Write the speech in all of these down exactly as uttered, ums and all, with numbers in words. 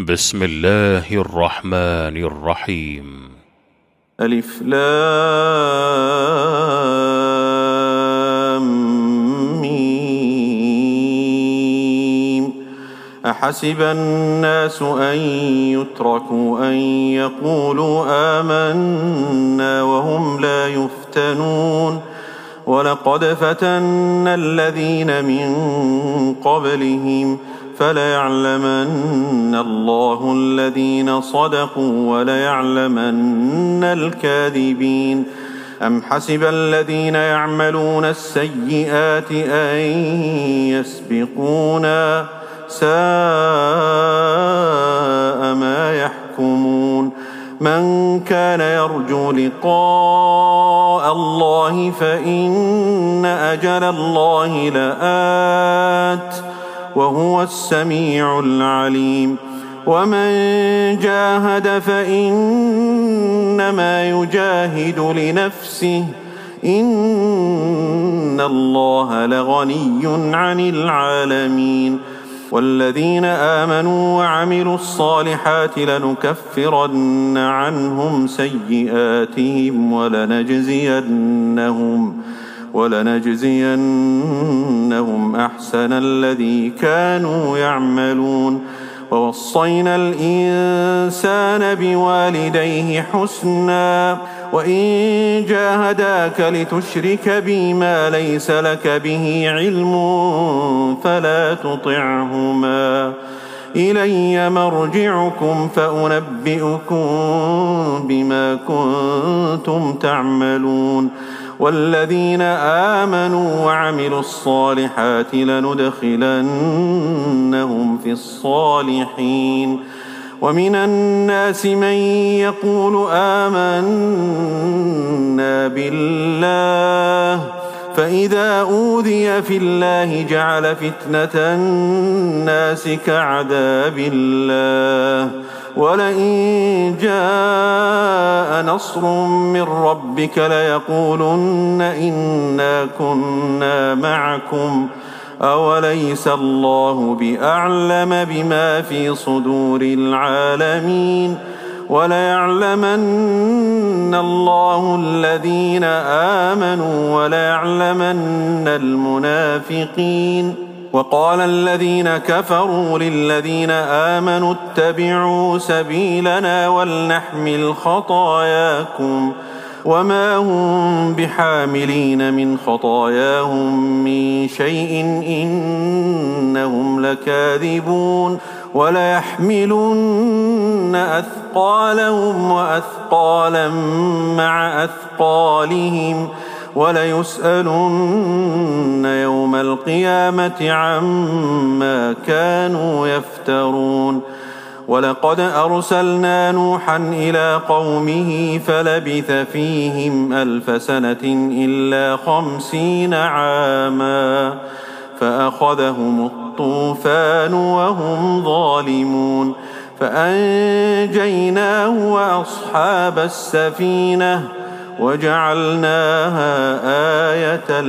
بسم الله الرحمن الرحيم. ألف لام ميم. أحسب الناس أن يتركوا أن يقولوا آمنا وهم لا يفتنون ولقد فتنا الذين من قبلهم فليعلمن الله الذين صدقوا وليعلمن الكاذبين. أم حسب الذين يعملون السيئات أن يسبقونا ساء ما يحكمون. من كان يرجو لقاء الله فإن أجل الله لآت وهو السميع العليم. ومن جاهد فإنما يجاهد لنفسه إن الله لغني عن العالمين. والذين آمنوا وعملوا الصالحات لنكفرن عنهم سيئاتهم ولنجزينهم ولنجزينهم أحسن الذي كانوا يعملون. ووصينا الإنسان بوالديه حسنا وإن جاهداك لتشرك بي ما ليس لك به علم فلا تطعهما إلي مرجعكم فأنبئكم بما كنتم تعملون. والذين آمنوا وعملوا الصالحات لندخلنهم في الصالحين. ومن الناس من يقول آمنا بالله فإذا أوذي في الله جعل فتنة الناس كعذاب الله. ولئن جاء نصر من ربك ليقولن إنا كنا معكم أوليس الله بأعلم بما في صدور العالمين. وليعلمن الله الذين آمنوا وليعلمن المنافقين. وقال الذين كفروا للذين آمنوا اتبعوا سبيلنا ولنحمل خطاياكم وما هم بحاملين من خطاياهم من شيء إنهم لكاذبون. وليحملن أثقالهم وأثقالا مع أثقالهم وليسألن يوم القيامة عما كانوا يفترون. ولقد أرسلنا نوحا إلى قومه فلبث فيهم ألف سنة إلا خمسين عاما فأخذهم الطوفان وهم ظالمون فأنجيناه وأصحاب السفينة وجعلناها آية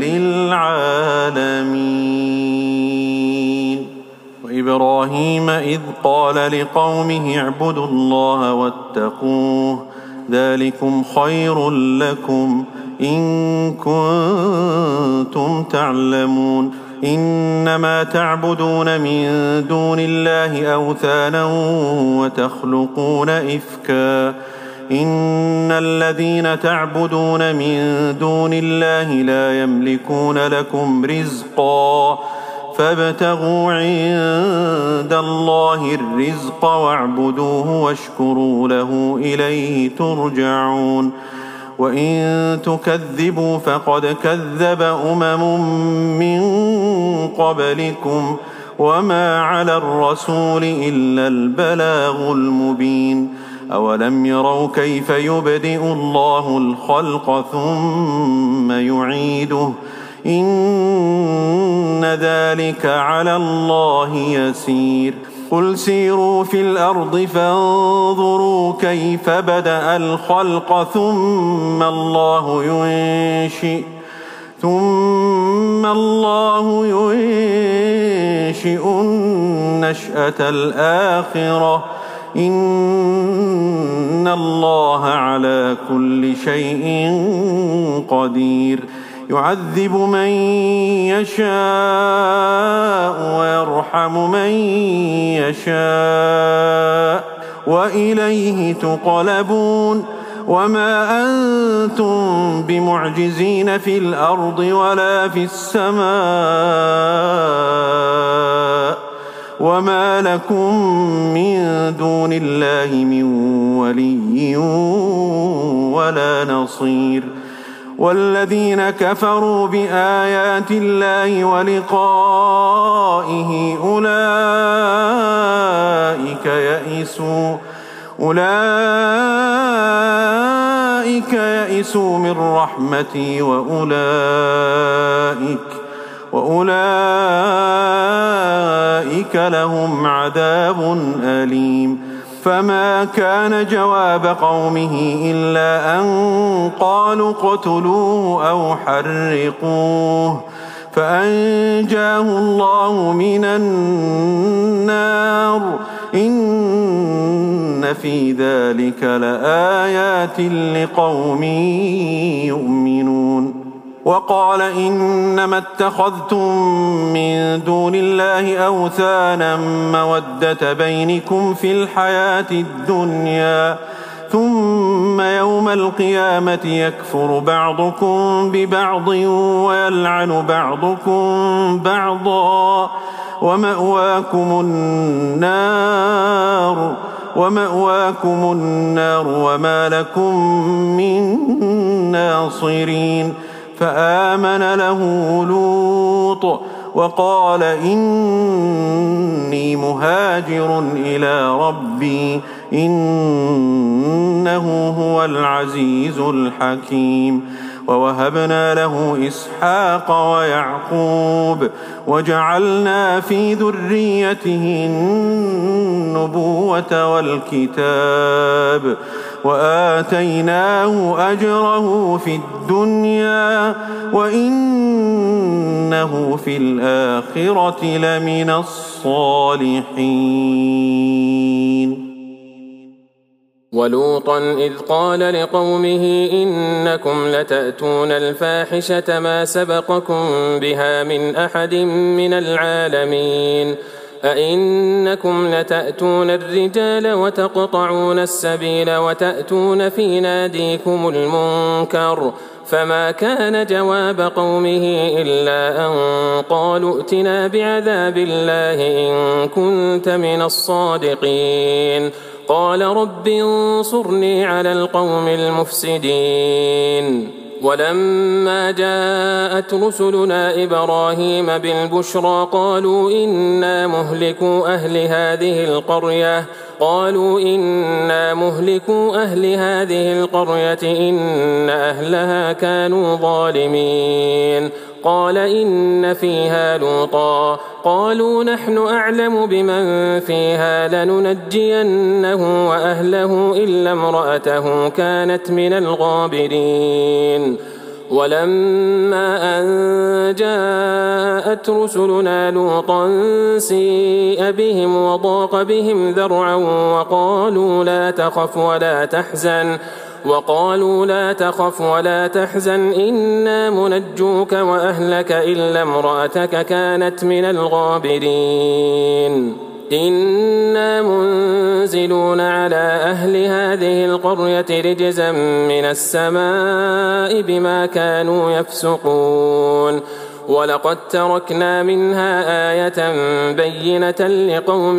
للعالمين. وإبراهيم إذ قال لقومه اعبدوا الله واتقوه ذلكم خير لكم إن كنتم تعلمون. إنما تعبدون من دون الله أوثانا وتخلقون إفكا إن الذين تعبدون من دون الله لا يملكون لكم رزقا فابتغوا عند الله الرزق واعبدوه واشكروا له إليه ترجعون. وإن تكذبوا فقد كذب أمم من قبلكم وما على الرسول إلا البلاغ المبين. أولم يروا كيف يبدئ الله الخلق ثم يعيده إن ذلك على الله يسير. قل سيروا في الأرض فانظروا كيف بدأ الخلق ثم الله ينشئ ثم الله ينشئ النشأة الآخرة إن الله على كل شيء قدير يعذب من يشاء ويرحم من يشاء وإليه تقلبون وما أنتم بمعجزين في الأرض ولا في السماء وما لكم من دون الله من ولي ولا نصير والذين كفروا بآيات الله ولقائه أولئك يئسوا أولئك يئسوا من رحمتي وأولئك وأولئك لهم عذاب أليم فما كان جواب قومه إلا أن قالوا اقتلوه أو حرقوه فأنجاه الله من النار إن في ذلك لآيات لقوم يؤمنون وقال إنما اتخذتم من دون الله أوثانا مودة بينكم في الحياة الدنيا ثم يوم القيامة يكفر بعضكم ببعض ويلعن بعضكم بعضا ومأواكم النار ومأواكم النار وما لكم من ناصرين فآمن له لوط وقال إني مهاجر إلى ربي إنه هو العزيز الحكيم ووهبنا له إسحاق ويعقوب وجعلنا في ذريته النبوة والكتاب وآتيناه أجره في الدنيا وإنه في الآخرة لمن الصالحين. ولوطا إذ قال لقومه إنكم لتأتون الفاحشة ما سبقكم بها من أحد من العالمين أئنكم لتأتون الرجال وتقطعون السبيل وتأتون في ناديكم المنكر فما كان جواب قومه إلا أن قالوا ائتنا بعذاب الله إن كنت من الصادقين قال رب انصرني على القوم المفسدين. ولما جاءت رسلنا إبراهيم بالبشرى قالوا إنا مهلكو أهل هذه القرية قالوا إنا مهلكو أهل هذه القرية إن أهلها كانوا ظالمين قال إن فيها لوطا قالوا نحن أعلم بمن فيها لننجينه وأهله إلا امرأته كانت من الغابرين. ولما أن جاءت رسلنا لوطا سيء بهم وضاق بهم ذرعا وقالوا لا تخف ولا تحزن وقالوا لا تخف ولا تحزن إنا منجوك وأهلك إلا امرأتك كانت من الغابرين إنا منزلون على أهل هذه القرية رجزا من السماء بما كانوا يفسقون ولقد تركنا منها آية بينة لقوم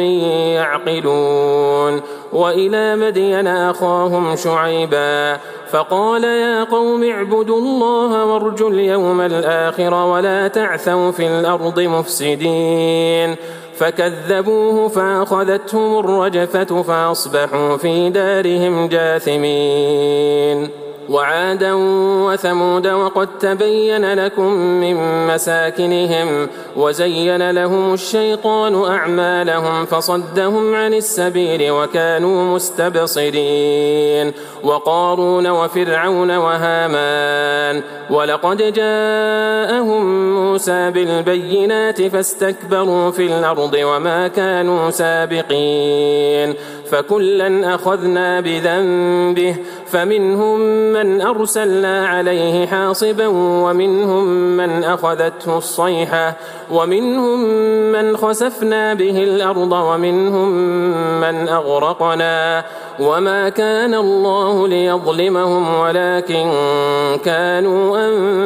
يعقلون. وإلى مدين أخاهم شعيبا فقال يا قوم اعبدوا الله وارجوا اليوم الآخر ولا تعثوا في الأرض مفسدين فكذبوه فأخذتهم الرجفة فأصبحوا في دارهم جاثمين. وعادا وثمود وقد تبين لكم من مساكنهم وزين لهم الشيطان أعمالهم فصدهم عن السبيل وكانوا مستبصرين وقارون وفرعون وهامان ولقد جاءهم موسى بالبينات فاستكبروا في الأرض وما كانوا سابقين فكلا أخذنا بذنبه فمنهم من أرسلنا عليه حاصبا ومنهم من أخذته الصيحة ومنهم من خسفنا به الأرض ومنهم من أغرقنا وما كان الله ليظلمهم ولكن كانوا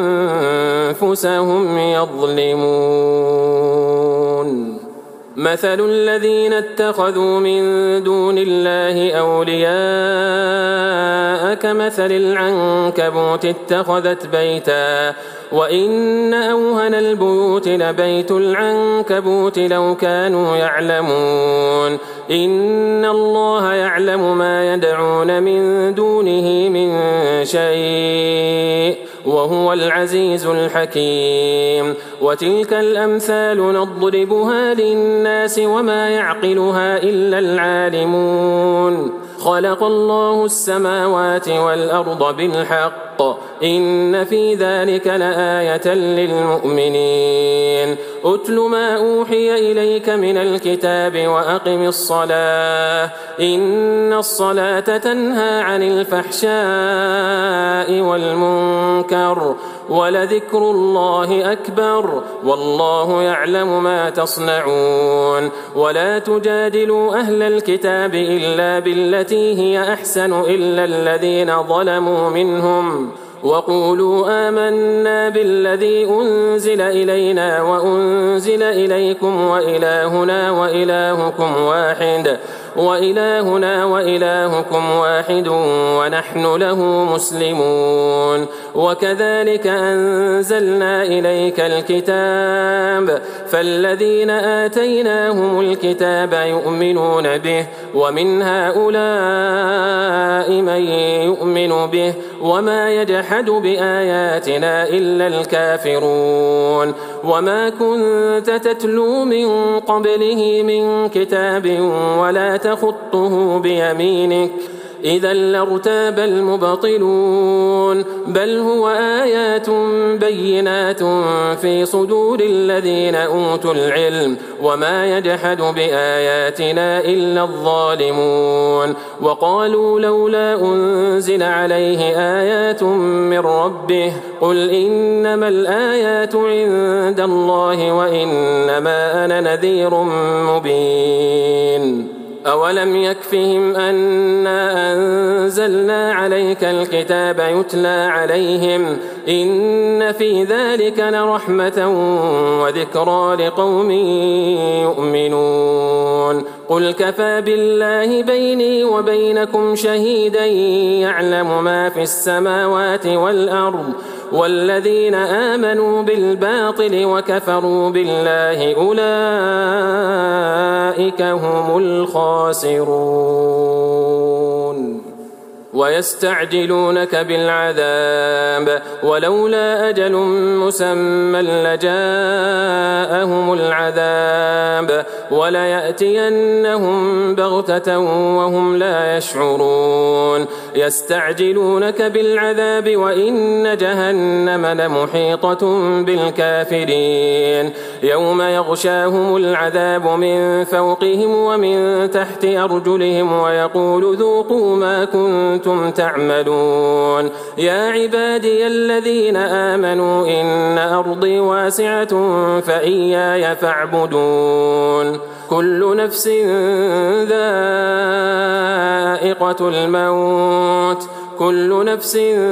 أنفسهم يظلمون مثل الذين اتخذوا من دون الله أولياء كمثل العنكبوت اتخذت بيتا وإن أوهن البيوت لبيت العنكبوت لو كانوا يعلمون إن الله يعلم ما يدعون من دونه من شيء وهو العزيز الحكيم وتلك الأمثال نضربها للناس وما يعقلها إلا العالمون خلق الله السماوات والأرض بالحق إن في ذلك لآية للمؤمنين أتل ما أوحي إليك من الكتاب وأقم الصلاة إن الصلاة تنهى عن الفحشاء والمنكر ولذكر الله أكبر والله يعلم ما تصنعون ولا تجادلوا أهل الكتاب إلا بالتي هي أحسن إلا الذين ظلموا منهم وقولوا آمنا بالذي أنزل إلينا وأنزل إليكم وإلهنا وإلهكم واحد وإلهنا وإلهكم واحد ونحن له مسلمون وكذلك أنزلنا إليك الكتاب فالذين آتيناهم الكتاب يؤمنون به ومن هؤلاء من يؤمن به وما يجحد بآياتنا إلا الكافرون وما كنت تتلو من قبله من كتاب ولا تخطه بيمينك إذا لارتاب المبطلون بل هو آيات بينات في صدور الذين أوتوا العلم وما يجحد بآياتنا إلا الظالمون وقالوا لولا أنزل عليه آيات من ربه قل إنما الآيات عند الله وإنما أنا نذير مبين أولم يكفهم أنا أنزلنا عليك الكتاب يتلى عليهم إن في ذلك لرحمة وذكرى لقوم يؤمنون قل كفى بالله بيني وبينكم شهيدا يعلم ما في السماوات والأرض والذين آمنوا بالباطل وكفروا بالله أولئك هم الخاسرون ويستعجلونك بالعذاب ولولا أجل مسمى لجاءهم العذاب وليأتينهم بغتة وهم لا يشعرون يستعجلونك بالعذاب وإن جهنم لمحيطة بالكافرين يوم يغشاهم العذاب من فوقهم ومن تحت أرجلهم ويقول ذوقوا ما كنتم تعملون يا عبادي الذين آمنوا إن أرضي واسعة فإياي فاعبدون كل نفس ذائقة الموت كل نفس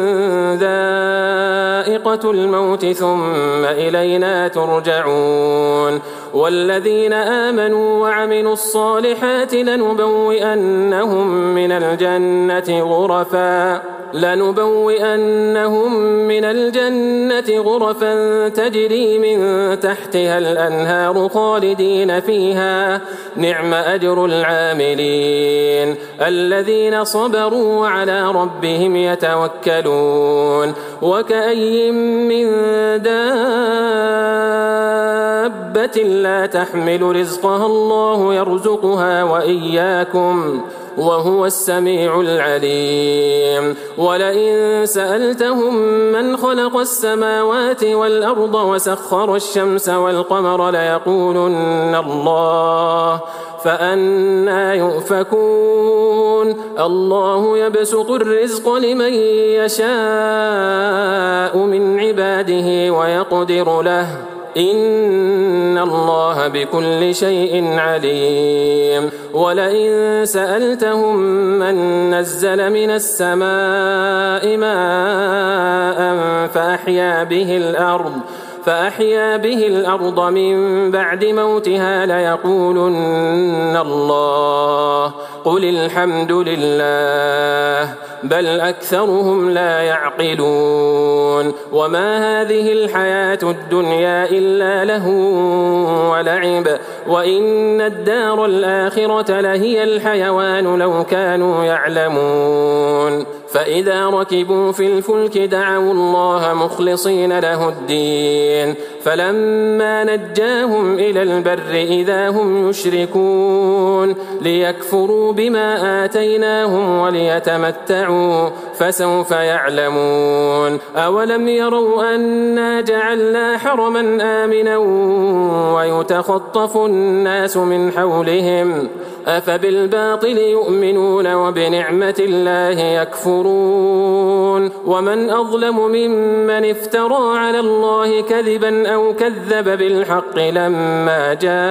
ذائقة الموت ثم إلينا ترجعون والذين آمنوا وعملوا الصالحات لنبوئنهم من الجنة غرفا لنبوئنهم من الجنة غرفا تجري من تحتها الأنهار خالدين فيها نعم أجر العاملين الذين صبروا وعلى ربهم يتوكلون وكأي من دابة لا تحمل رزقها الله يرزقها وإياكم وهو السميع العليم ولئن سألتهم من خلق السماوات والأرض وسخر الشمس والقمر ليقولن الله فأنى يؤفكون الله يبسط الرزق لمن يشاء من عباده ويقدر له إن الله بكل شيء عليم ولئن سألتهم من نزل من السماء ماء فأحيا به الأرض فأحيا به الأرض من بعد موتها ليقولن الله قل الحمد لله بل أكثرهم لا يعقلون وما هذه الحياة الدنيا إلا له ولعب وإن الدار الآخرة لهي الحيوان لو كانوا يعلمون فإذا ركبوا في الفلك دعوا الله مخلصين له الدين فلما نجاهم إلى البر إذا هم يشركون ليكفروا بما آتيناهم وليتمتعوا فسوف يعلمون أولم يروا أنا جعلنا حرما آمنا ويتخطف الناس من حولهم أفبالباطل يؤمنون وبنعمة الله يكفرون ومن أظلم ممن افترى على الله كذبا أو كذب بالحق لما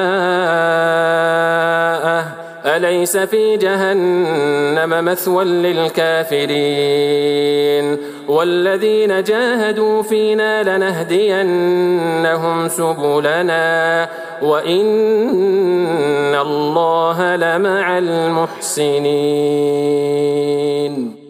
جاءه أليس في جهنم مثوى للكافرين والذين جاهدوا فينا لنهدينهم سبلنا وإن الله لمع المحسنين.